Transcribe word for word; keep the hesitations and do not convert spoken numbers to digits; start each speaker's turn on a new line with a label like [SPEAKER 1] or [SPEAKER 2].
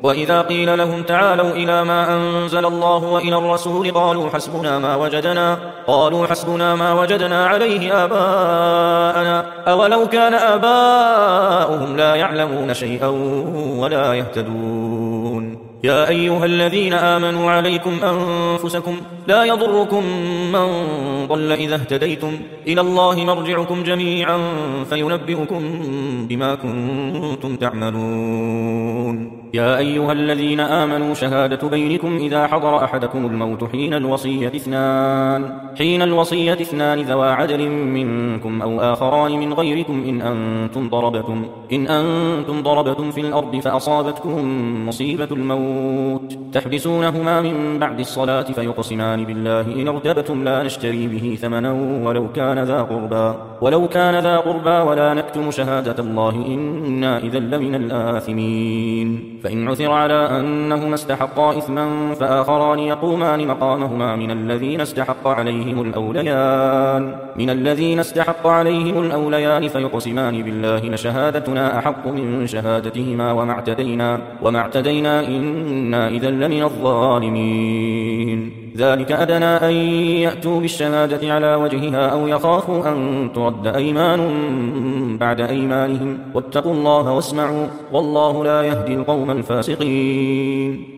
[SPEAKER 1] وإذا قيل لهم تعالوا إلى ما أنزل الله وإلى الرسول قالوا حسبنا ما وجدنا قالوا حسبنا ما وجدنا عليه آباءنا أولو كان آباؤهم لا يعلمون شيئا ولا يهتدون. يا أيها الذين آمنوا عليكم أنفسكم لا يضركم من ضل إذا اهتديتم إلى الله مرجعكم جميعا فينبئكم بما كنتم تعملون. يا أيها الذين آمنوا شهادة بينكم إذا حضر أحدكم الموت حين الوصية اثنان حين الوصية اثنان ذوى عدل منكم أو آخران من غيركم إن أنتم ضربتم إن أنتم ضربتم في الأرض فأصابتكم مصيبة الموت تحبسونهما من بعد الصلاة فيقسمان بالله إن ارتبتم لا نشتري به ثمنا ولو كان ذا قربى ولو كان ذا قربى ولا نكتم شهادة الله إنا إذا لمن الآثمين. فإن عثر على أنهما استحقا إثما فآخران يقومان مقامهما من الذين استحق عليهم الأوليان من الذين استحق عليهم الأوليان فيقسمان بالله لشهادتنا أحق من شهادتهما وما اعتدينا وما اعتدينا إنا إذا لمن الظالمين. ذلك أدنى أن يأتوا بالشهادة على وجهها أو يخافوا أن ترد أيمان بعد أيمانهم واتقوا الله واسمعوا والله لا يهدي القوم الفاسقين.